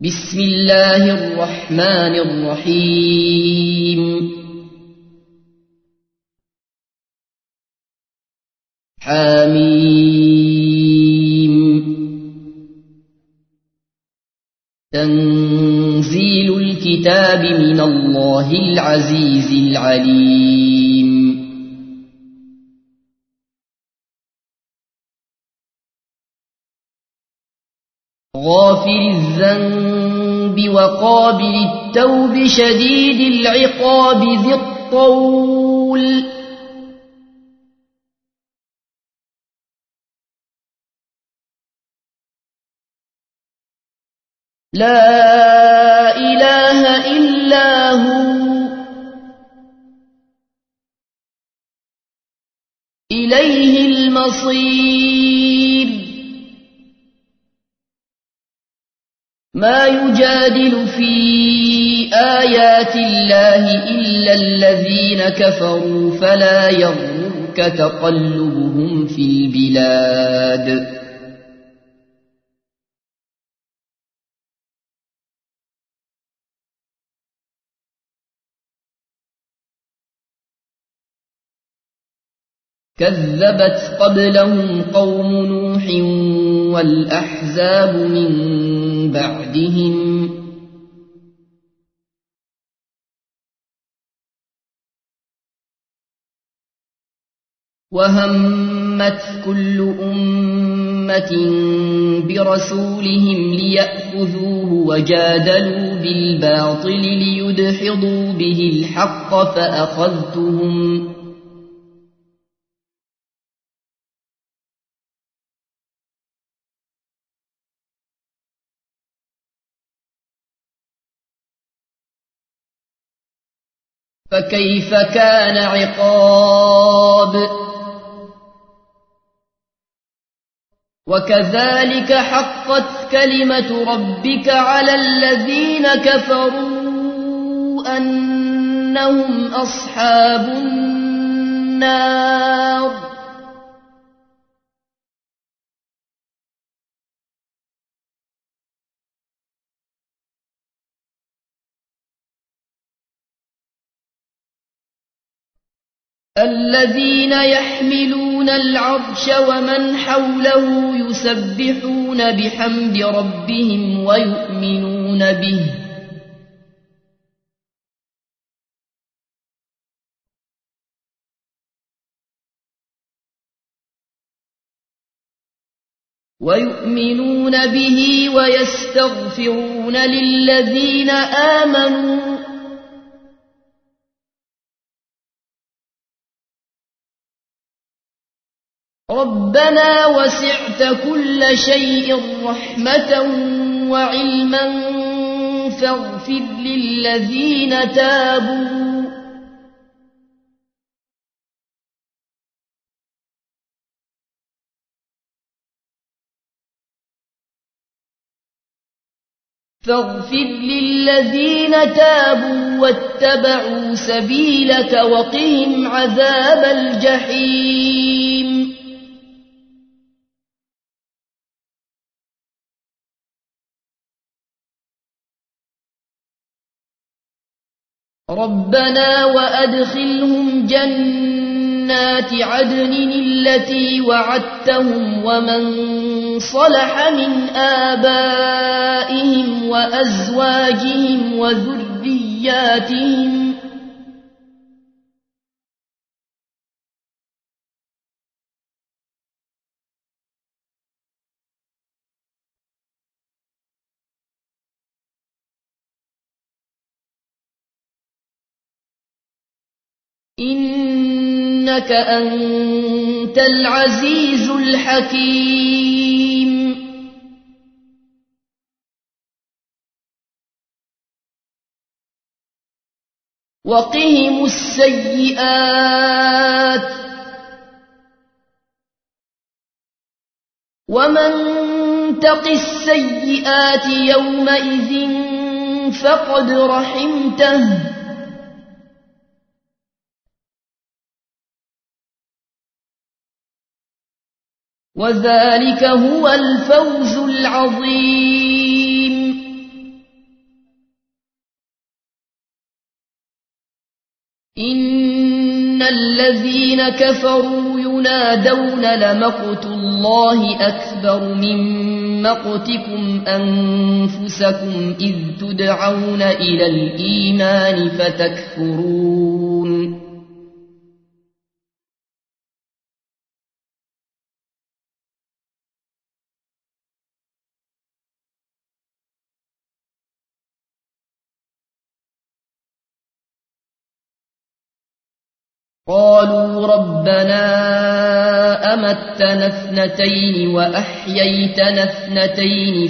بسم الله الرحمن الرحيم حميم تنزيل الكتاب من الله العزيز العليم غافر الذنب وقابل التوب شديد العقاب ذي الطول لا إله إلا هو إليه المصير ما يجادل في آيات الله إلا الذين كفروا فلا يغرك تقلبهم في البلاد كذبت قبلهم قوم نوح والأحزاب من بعدهم وهمت كل أمة برسولهم ليأخذوه وجادلوا بالباطل ليدحضوا به الحق فأخذتهم فكيف كان عقاب وكذلك حقت كلمة ربك على الذين كفروا أنهم أصحاب النار الذين يحملون العرش ومن حوله يسبحون بحمد ربهم ويؤمنون به ويستغفرون للذين آمنوا ربنا وسعت كل شيء رحمة وعلما فاغفر للذين تابوا واتبعوا سبيلك وقهم عذاب الجحيم ربنا وأدخلهم جنات عدن التي وعدتهم ومن صلح من آبائهم وأزواجهم وذرياتهم إنك أنت العزيز الحكيم وقهم السيئات ومن تق السيئات يومئذ فقد رحمته وذلك هو الفوز العظيم إن الذين كفروا ينادون لمقت الله أكبر من مقتكم أنفسكم إذ تدعون إلى الإيمان فتكفرون قالوا ربنا أمتنا اثنتين وأحييتنا اثنتين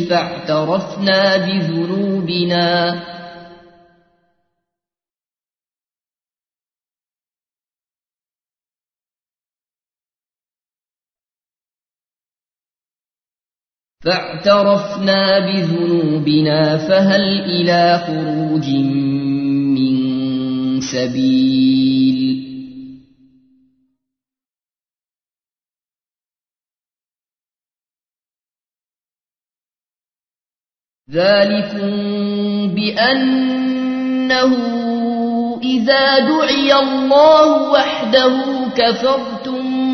فاعترفنا بذنوبنا فهل إلى خروج من سبيل ذلكم بأنه إذا دعي الله وحده كفرتم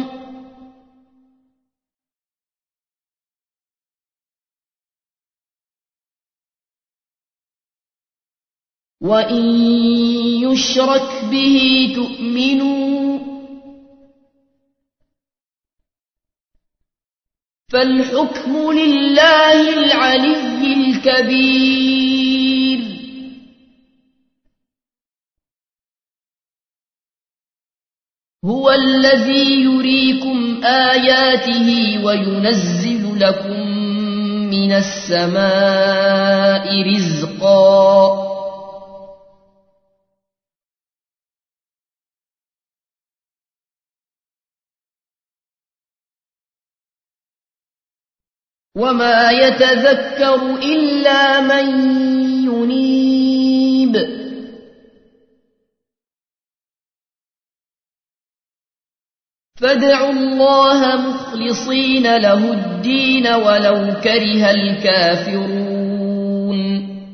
وإن يشرك به تؤمنوا فالحكم لله العلي الكبير هو الذي يريكم آياته وينزل لكم من السماء رزقا وما يتذكر إلا من ينيب فادعوا الله مخلصين له الدين ولو كره الكافرون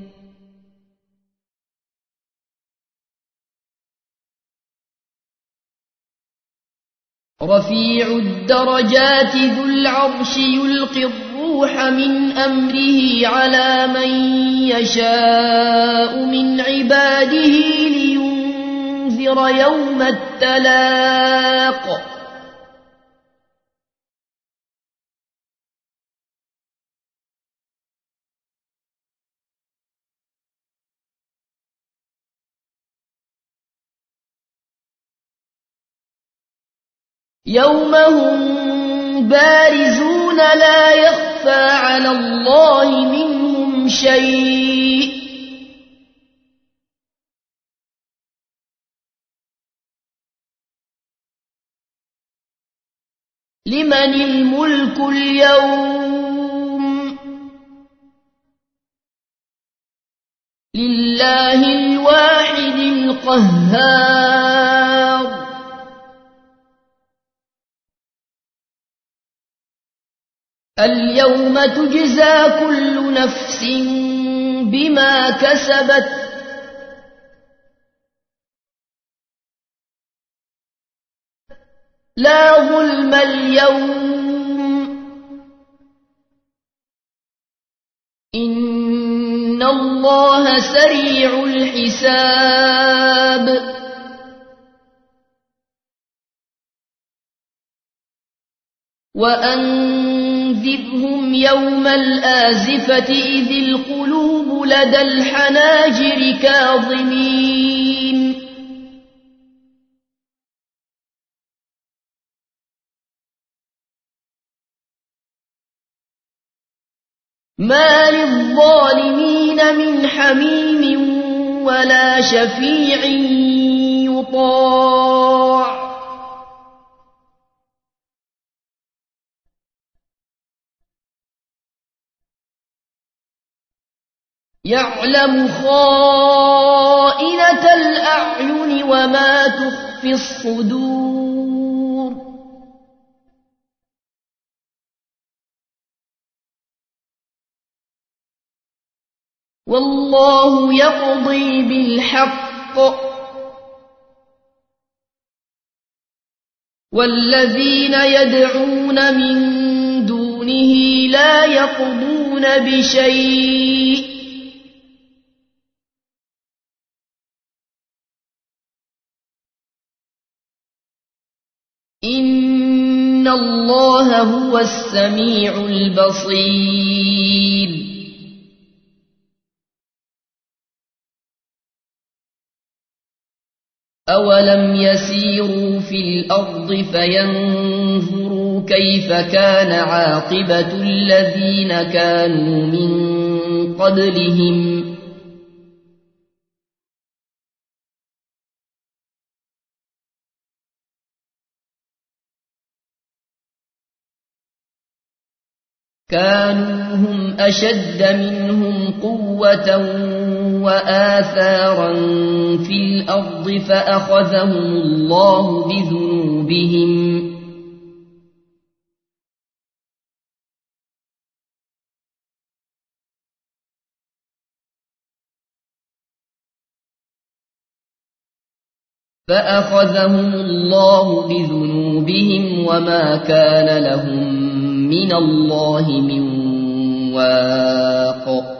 رفيع الدرجات ذو العرش يلقي الروح من أمره على من يشاء من عباده لينذر يوم التلاق يوم هم بارزون لا يخفى على الله منهم شيء لمن الملك اليوم لله الواحد القهار اليوم تجزى كل نفس بما كسبت لا ظلم اليوم إن الله سريع الحساب وأنذرهم يوم الآزفة إذ القلوب لدى الحناجر كاظمين ما للظالمين من حميم ولا شفيع يطاع يعلم خائنة الأعين وما تخفي الصدور والله يقضي بالحق والذين يدعون من دونه لا يقضون بشيء إن الله هو السميع البصير أولم يسيروا في الأرض فينظروا كيف كان عاقبة الذين كانوا من قبلهم كانوا هم أشد منهم قوة وآثارا في الأرض فأخذهم الله بذنوبهم وما كان لهم من الله من واق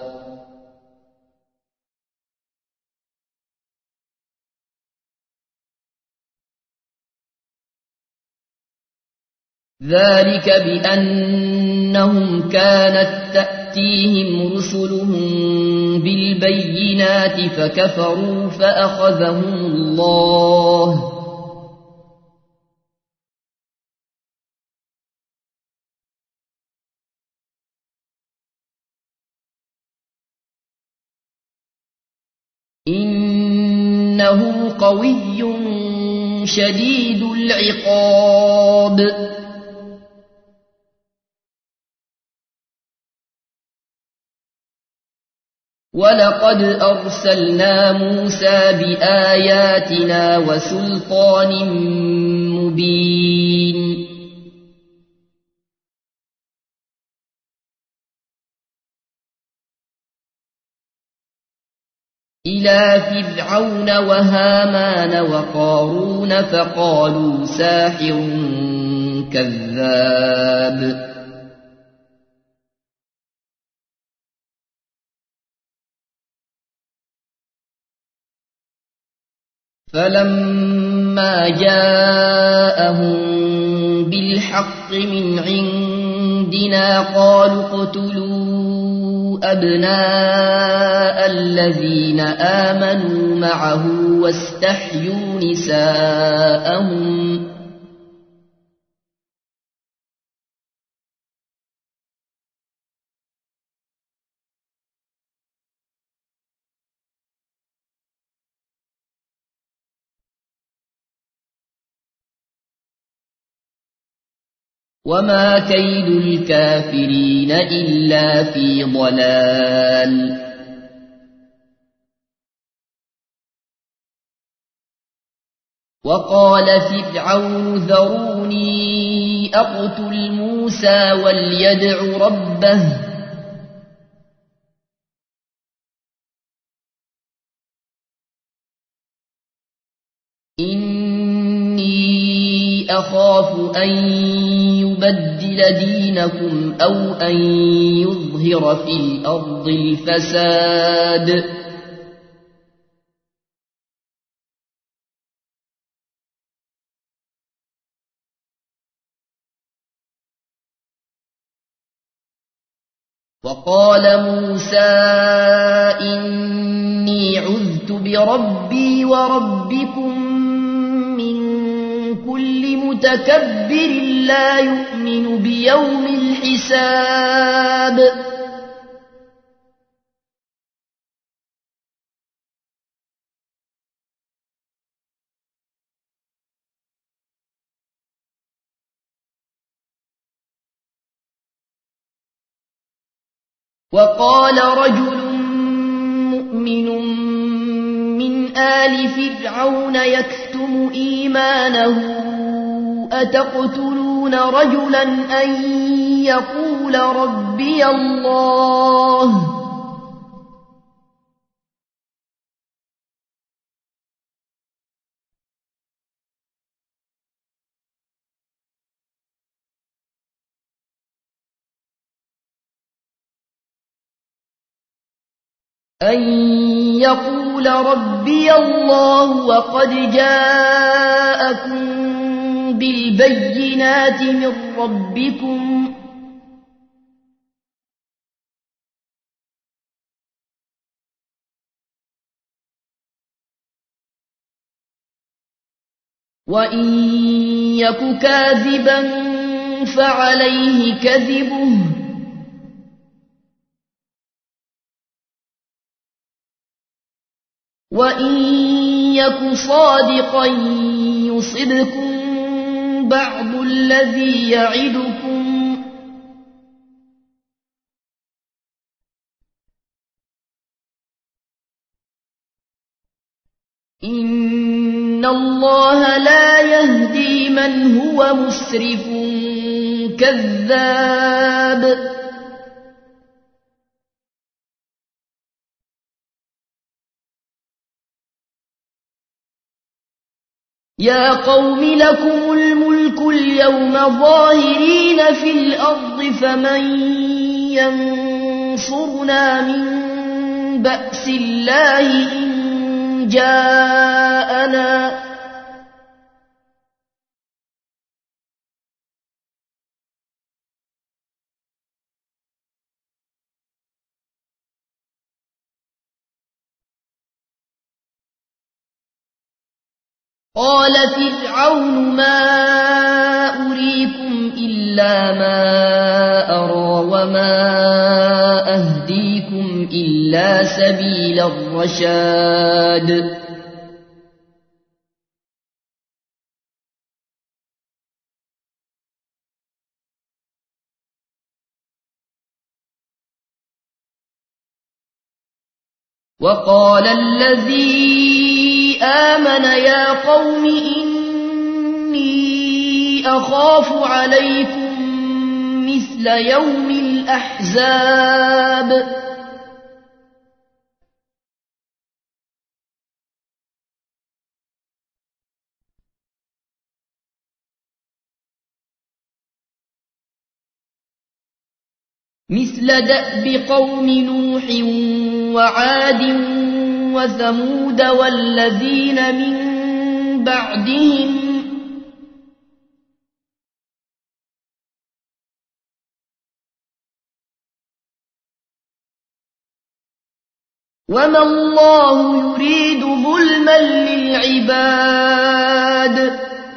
ذلك بأنهم كانت تأتيهم رسلهم بالبينات فكفروا فأخذهم الله إنه قوي شديد العقاب ولقد أرسلنا موسى بآياتنا وسلطان مبين إلى فرعون وهامان وقارون فقالوا ساحر كذاب فلما جاءهم بالحق من عندنا قالوا اقتلوا أبناء الذين آمنوا معه واستحيوا نساءهم وما كيد الكافرين إلا في ضلال وقال فرعون ذروني أقتل موسى وليدع ربه إني أخاف أن يبدل دينكم أو أن يظهر في الأرض الفساد وقال موسى إني عذت بربي وربكم من كل متكبر لا يؤمن بيوم الحساب وقال رجل مؤمن من آل فرعون يكتم إيمانه أتقتلون رجلا أن يقول ربي الله أن يقول ربي الله وقد جاءكم بالبينات من ربكم وإن يك كاذبا فعليه كذبه وإن يك صادقا يصبكم بعض الذي يعدكم إن الله لا يهدي من هو مسرف كذاب يا قوم لكم الملك اليوم ظاهرين في الأرض فمن ينصرنا من بأس الله إن جاءنا قال فرعون ما أريكم إلا ما أرى وما أهديكم إلا سبيل الرشاد وقال الذي آمن يا قوم إني أخاف عليكم مثل يوم الأحزاب مثل دأب قوم نوح وعاد وثمود والذين من بعدهم وما الله يريد ظلما للعباد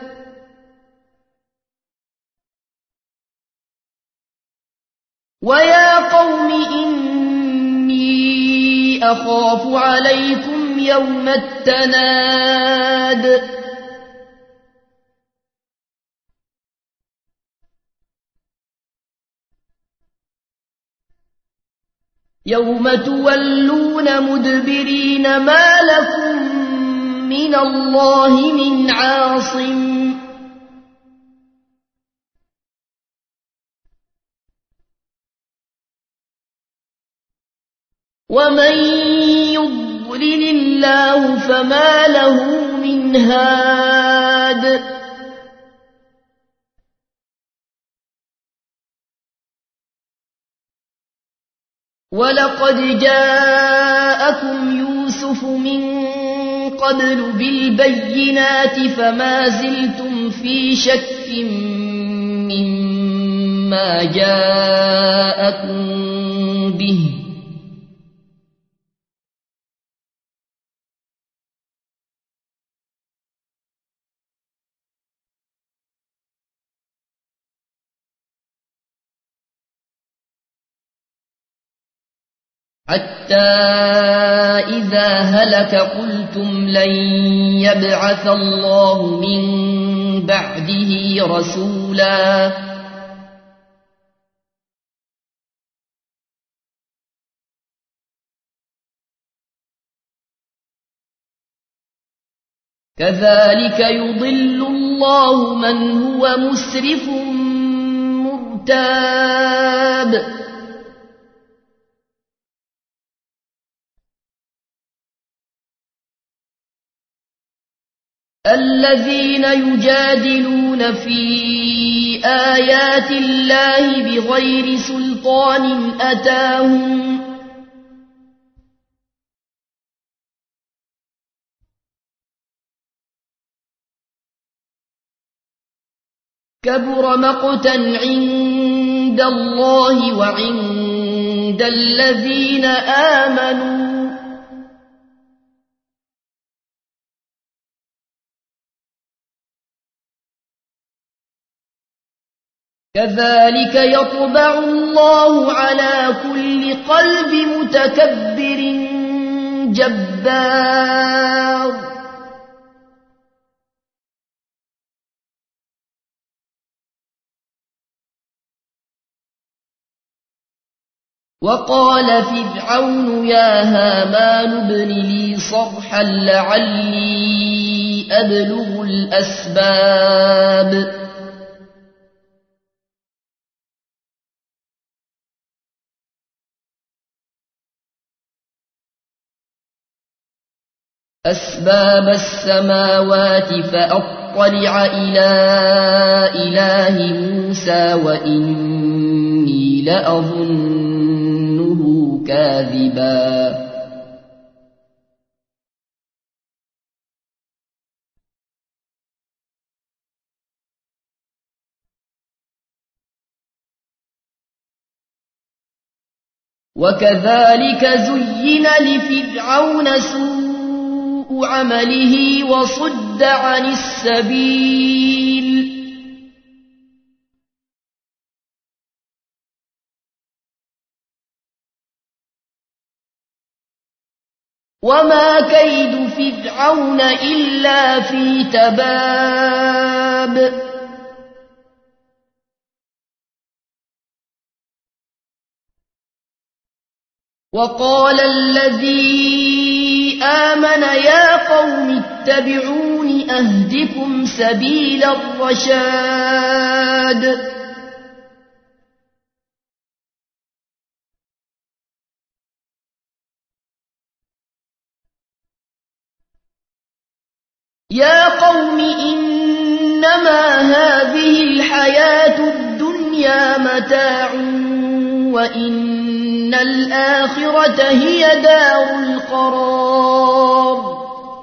ويا قوم إني أخاف عليكم يوم التناد يوم تولون مدبرين ما لكم من الله من عاصم ومن يضلل الله فما له من هاد ولقد جاءكم يوسف من قبل بالبينات فما زلتم في شك مما جاءكم به حتى إذا هلك قلتم لن يبعث الله من بعده رسولا كذلك يضل الله من هو مسرف مرتاب الذين يجادلون في آيات الله بغير سلطان أتاهم كبر مقتا عند الله وعند الذين آمنوا كذلك يطبع الله على كل قلب متكبر جبار وقال فرعون يا هامان ابن لي صرحا لعلي أبلغ الأسباب السماوات فأطلع إلى إله موسى وإني لأظنه كاذبا وكذلك زين لفرعون سوء عمله وصد عن السبيل وما كيد فرعون إلا في تباب وقال الذي آمن يا قوم اتبعون أهدكم سبيل الرشاد يا قوم إنما هذه الحياة الدنيا متاع وإن الآخرة هي دار القرار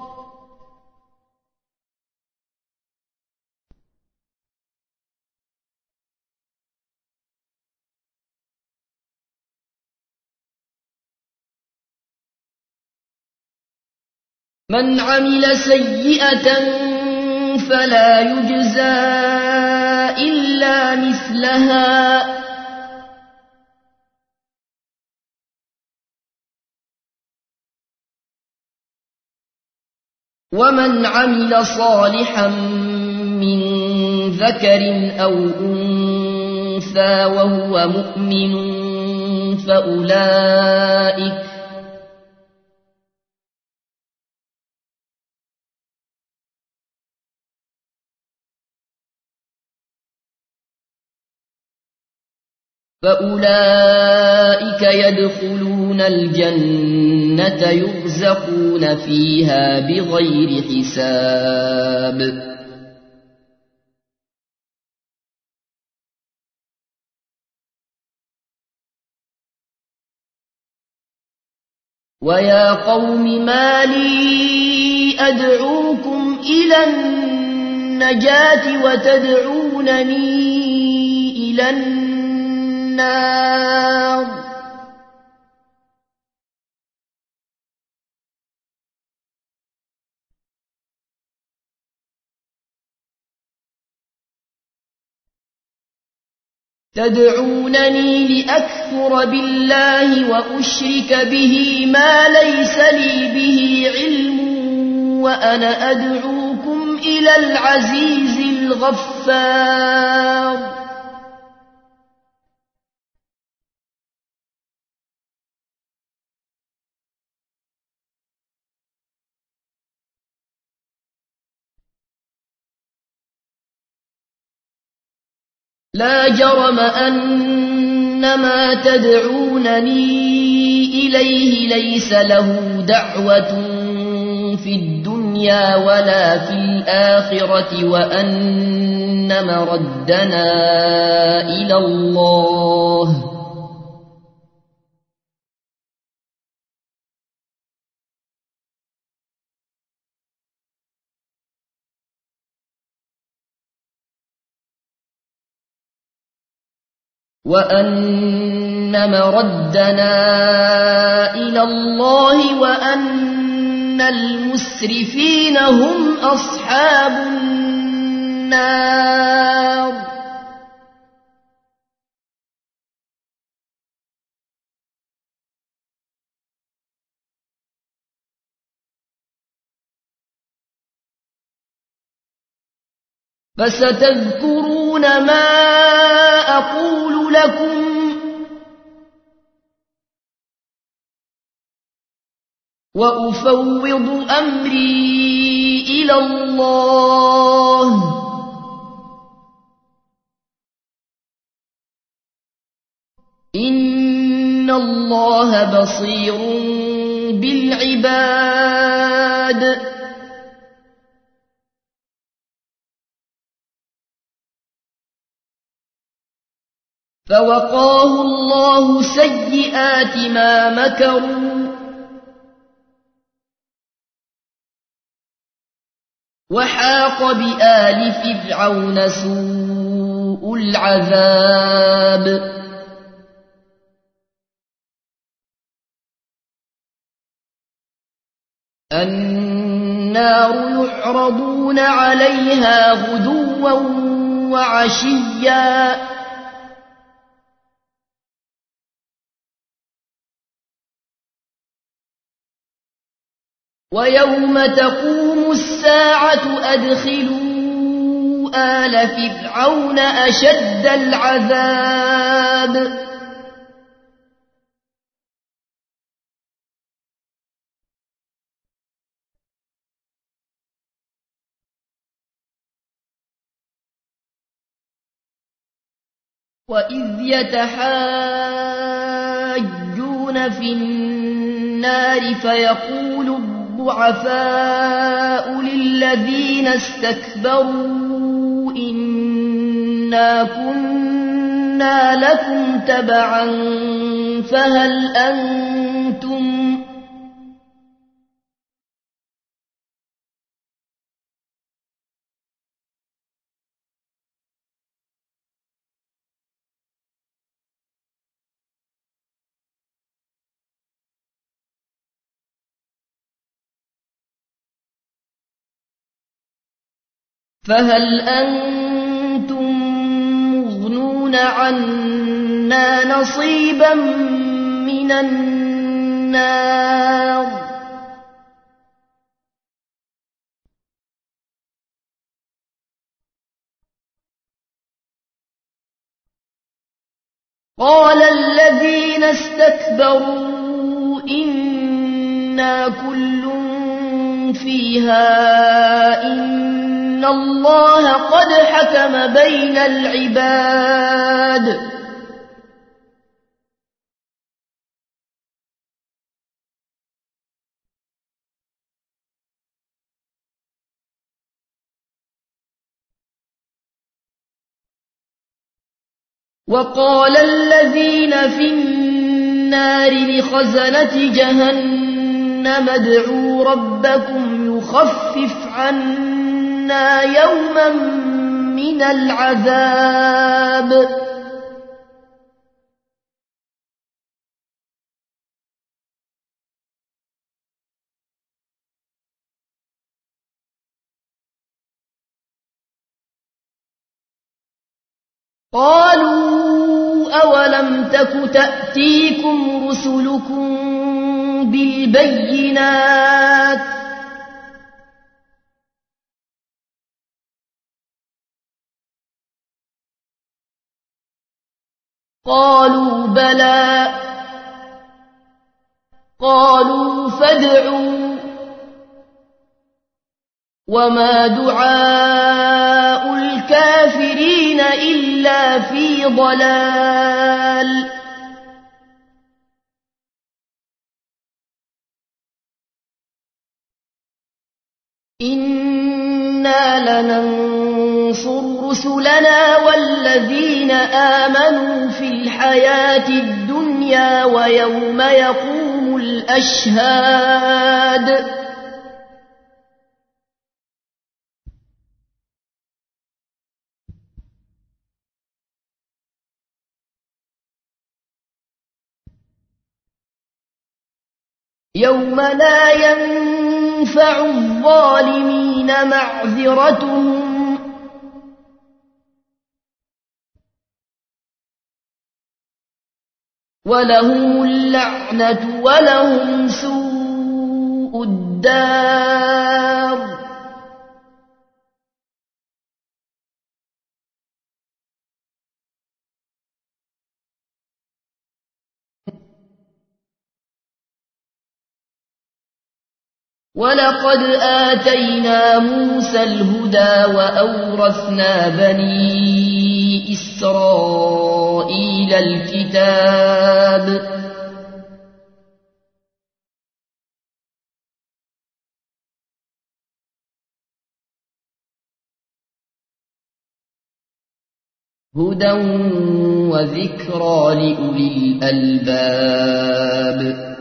من عمل سيئة فلا يجزى إلا مثلها ومن عمل صالحا من ذكر أو أنثى وهو مؤمن فأولئك يدخلون الجنة يرزقون فيها بغير حساب ويا قوم ما لي أدعوكم إلى النجاة وتدعونني إلى النار تدعونني لأكفر بالله وأشرك به ما ليس لي به علم وأنا أدعوكم إلى العزيز الغفار لا جرم أن ما تدعونني إليه ليس له دعوة في الدنيا ولا في الآخرة وأن مردنا إلى الله وأن مردنا إلى الله وأن المسرفين هم أصحاب النار. فستذكرون ما أقول لكم وأفوض أمري إلى الله إن الله بصير بالعباد. فوقاه الله سيئات ما مكروا وحاق بآل فرعون سوء العذاب. النار يعرضون عليها غدوا وعشيا ويوم تقوم الساعة أدخلوا آل فرعون أشد العذاب. وإذ يتحاجون في النار فيقول الضعفاء للذين استكبروا إنا كنا لكم تبعا فهل أنتم مغنون عنا نصيبا من النار. قال الذين استكبروا إنا كل فيها إن الله قد حكم بين العباد. وقال الذين في النار لخزنة جهنم ادعوا ربكم يخفف عنا يوما من العذاب. قالوا أولم تك تأتيكم رسلكم بالبينات قالوا بلى قالوا فادعوا وما دعاء الكافرين إلا في ضلال. إنا لننصر رسلنا والذين آمنوا في الحياة الدنيا ويوم يقوم الأشهاد. يوم لا ينفع الظالمين معذرتهم ولهم اللعنة ولهم سوء الدار ولقد آتينا موسى الهدى وأورثنا بني إسرائيل الكتاب هدى وذكرى لأولي الألباب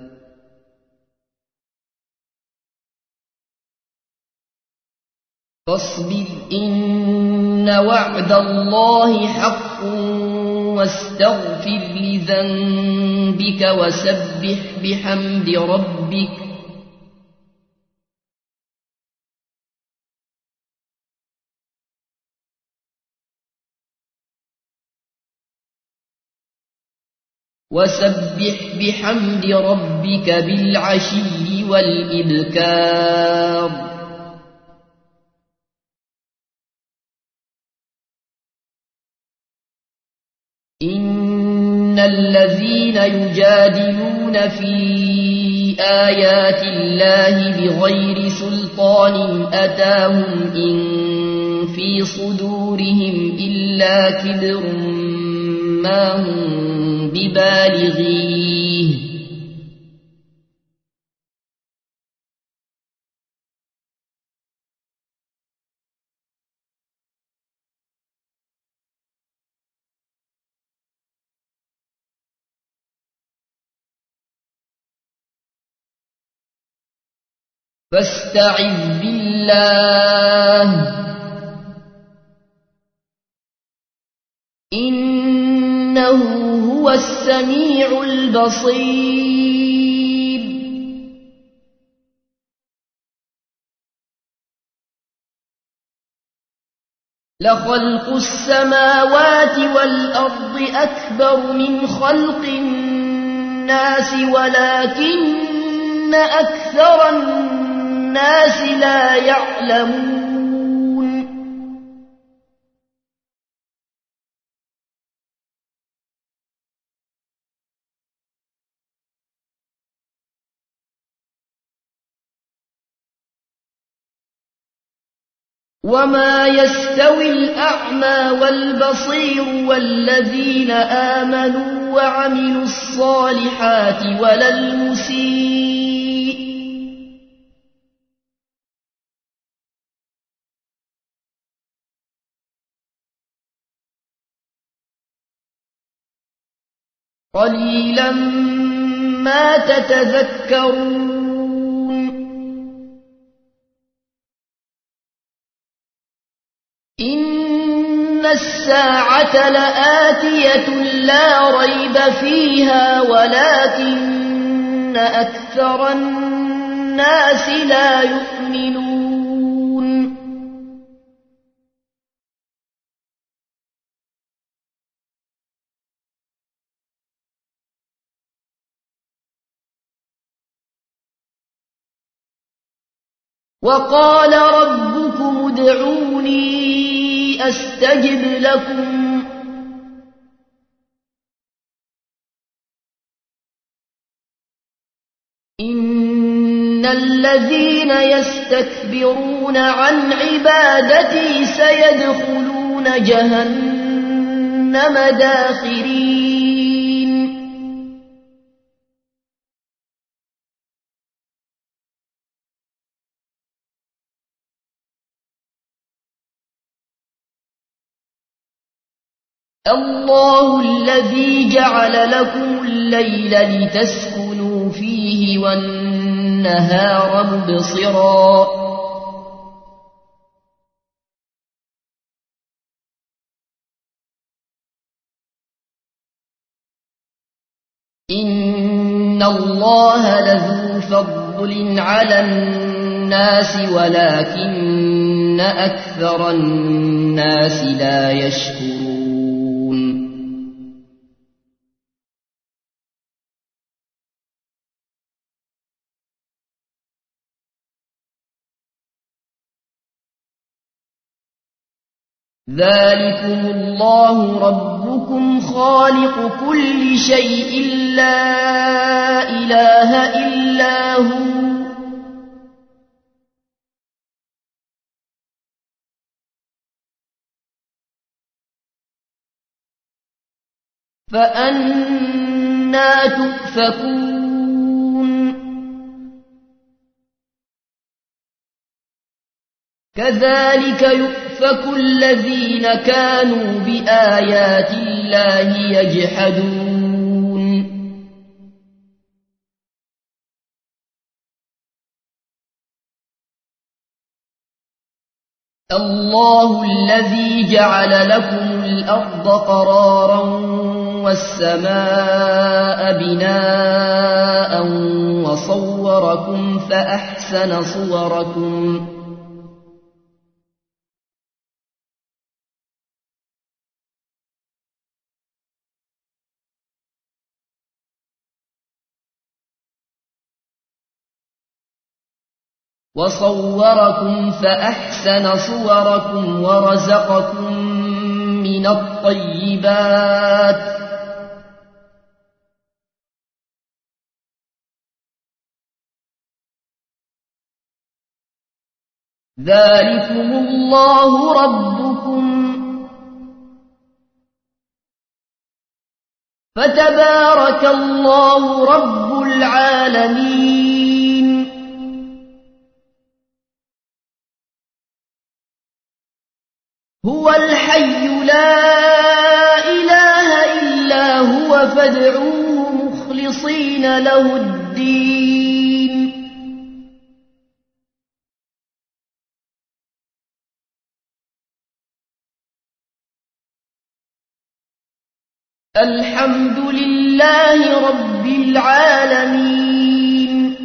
فاصبر إن وعد الله حق واستغفر لذنبك وسبح بحمد ربك بالعشي والإبكار إن الذين يجادلون في آيات الله بغير سلطان أتاهم إن في صدورهم إلا كبر ما هم ببالغيه فاستعذ بالله إنه هو السميع البصير لخلق السماوات والأرض أكبر من خلق الناس ولكن أكثر الناس لا يعلمون وما يستوي الأعمى والبصير والذين آمنوا وعملوا الصالحات ولا المسيء قليلا ما تتذكرون إن الساعة لآتية لا ريب فيها ولكن أكثر الناس لا يؤمنون وقال ربكم ادعوني أستجب لكم إن الذين يستكبرون عن عبادتي سيدخلون جهنم داخرين الله الذي جعل لكم الليل لتسكنوا فيه والنهار مبصرا إن إن الله لذو فضل على الناس ولكن أكثر الناس لا يشكرون ذلكم الله ربكم خالق كل شيء لا إله إلا هو فأنى تؤفكون كذلك يؤفك الذين كانوا بآيات الله يجحدون الله الذي جعل لكم الأرض قرارا والسماء بناء وصوركم فأحسن صوركم ورزقكم من الطيبات ذلكم الله ربكم فتبارك الله رب العالمين هو الحي لا إله إلا هو فادعوه مخلصين له الدين الحمد لله رب العالمين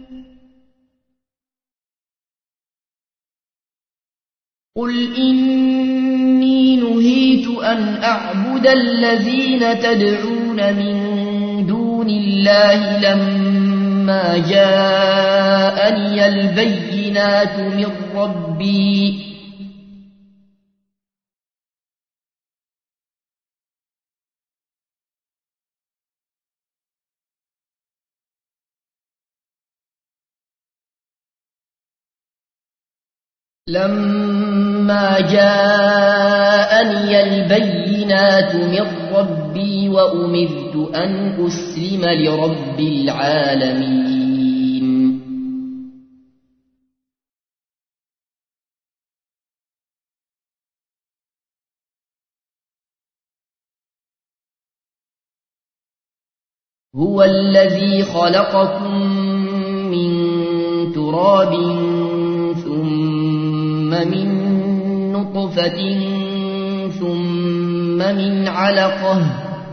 قل إني نهيت أن أعبد الذين تدعون من دون الله لما جاءني البينات من ربي وأمرت أن أسلم لرب العالمين هو الذي خلقكم من تراب ثم من نطفة ثم من علقة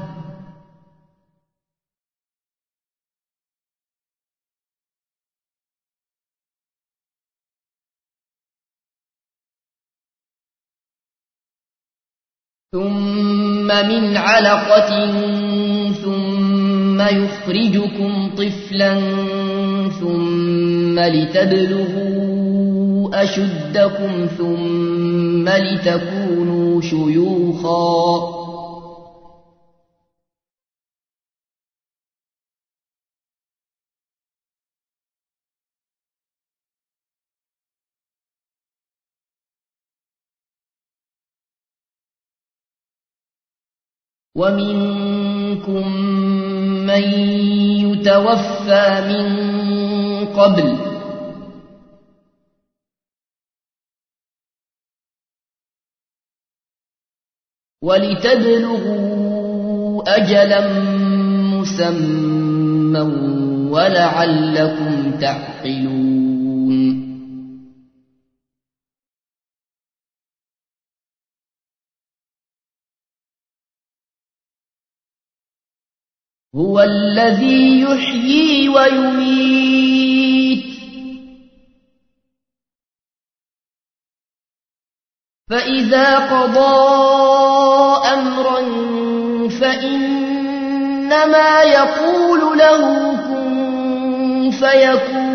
ثم يخرجكم طفلا ثم لتبلغوا أشدكم ثم لتكونوا شيوخا ومنكم من يتوفى من قبل ولتبلغوا أجلا مسمى ولعلكم تعقلون هو الذي يحيي ويميت فإذا قضى أمرا فإنما يقول له كن فيكون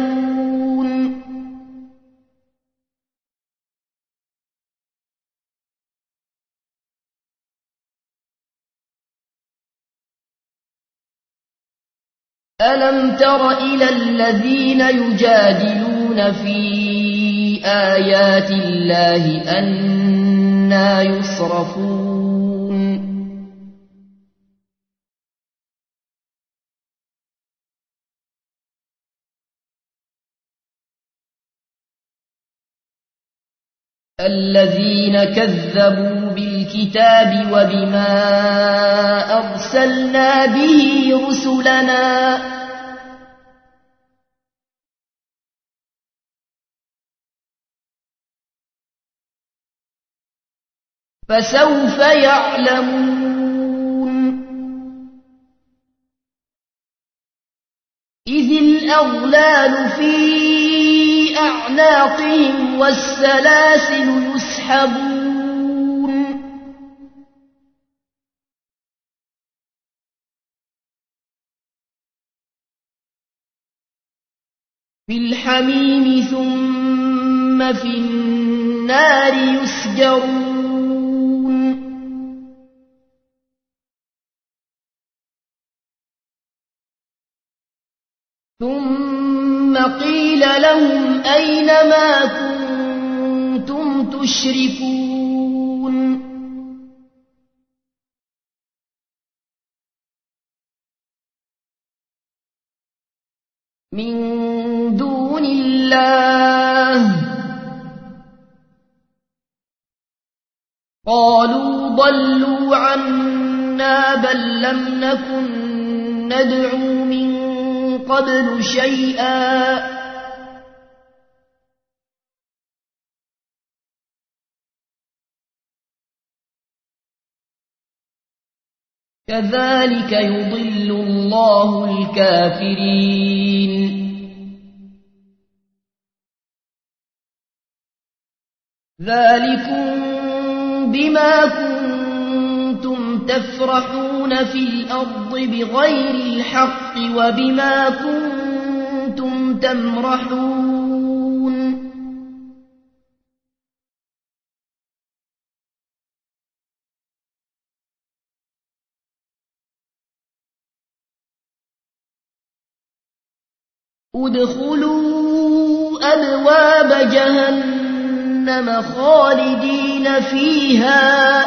ألم تر إلى الذين يجادلون في آيات الله أنى يصرفون الذين كذبوا بالكتاب وبما أرسلنا به رسلنا فسوف يعلمون إذ الأغلال في أعناقهم والسلاسل يسحبون في الحميم ثم في النار يسجرون ثم قيل لهم أين ما كنتم تشركون من دون الله قالوا ضلوا عنا بل لم نكن ندعو من قبل شيئا كذلك يضل الله الكافرين ذلكم بما كنتم تفرحون في الأرض بغير الحق وبما كنتم تمرحون ادخلوا أبواب جهنم خالدين فيها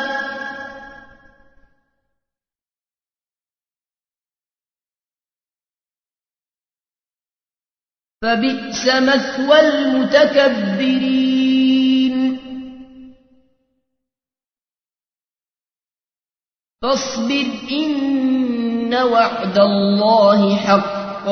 فبئس مثوى المتكبرين فاصبر إن وعد الله حق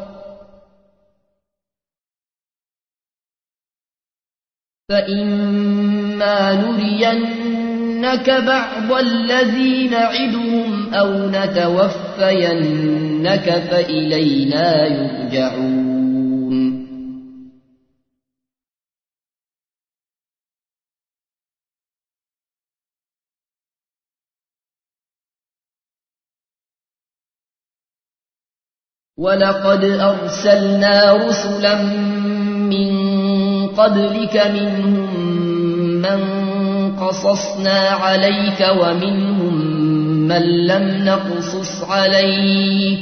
فإما نرينك بعض الذي نعدهم أو نتوفينك فإلينا يرجعون ولقد أرسلنا رسلا من قبلك منهم من قصصنا عليك ومنهم من لم نقصص عليك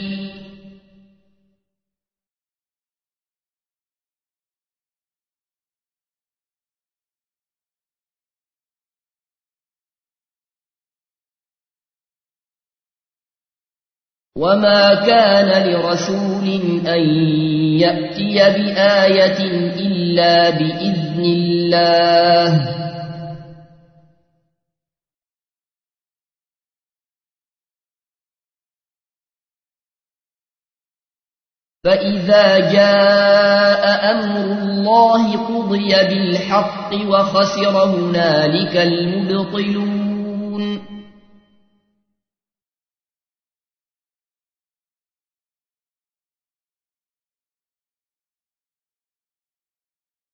وما كان لرسول أن يأتي بآية إلا بإذن الله فإذا جاء أمر الله قضي بالحق وخسر هنالك المبطلون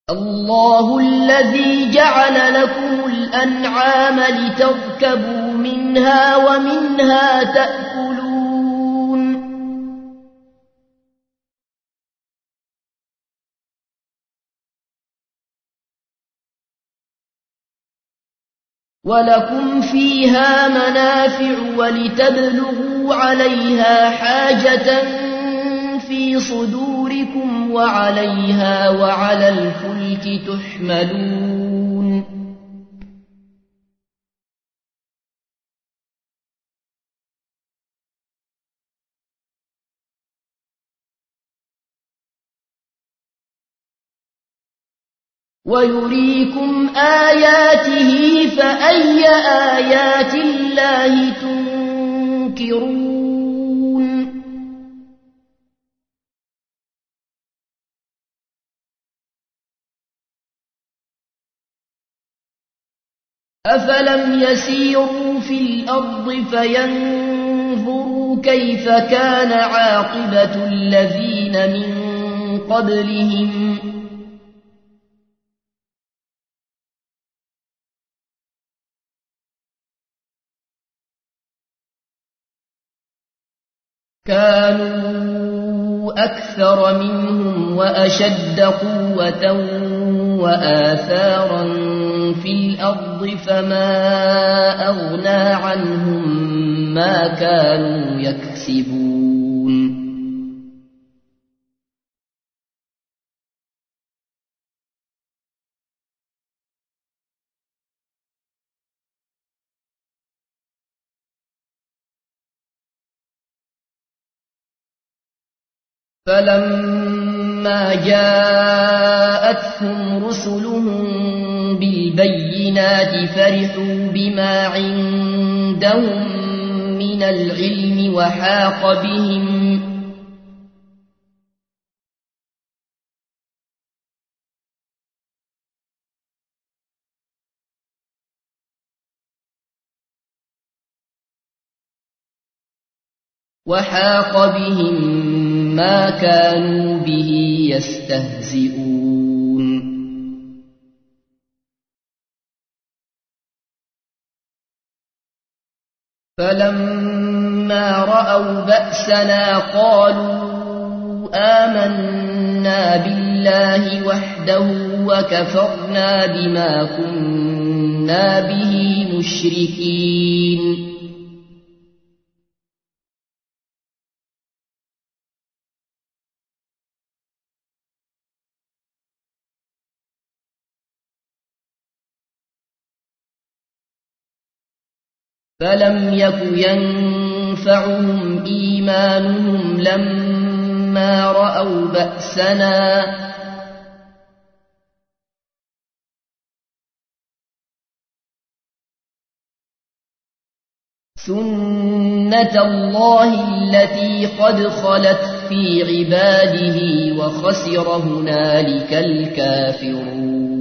الله الذي جعل لكم الأنعام لتركبوا منها ومنها تأكلون ولكم فيها منافع ولتبلغوا عليها حاجة في صدوركم وعليها وعلى الفلك تحملون ويريكم آياته فأي آيات الله تنكرون أفلم يسيروا في الأرض فينظروا كيف كان عاقبة الذين من قبلهم كانوا أكثر منهم وأشد قوة وآثارا في الأرض فما أغنى عنهم ما كانوا يكسبون فلما جاءتهم رسلهم بالبينات فرحوا بما عندهم من العلم وحاق بهم ما كانوا به يستهزئون فلما رأوا بأسنا قالوا آمنا بالله وحده وكفرنا بما كنا به مشركين فلم يك ينفعهم إيمانهم لما رأوا بأسنا سنة الله التي قد خلت في عباده وخسر هنالك الكافرون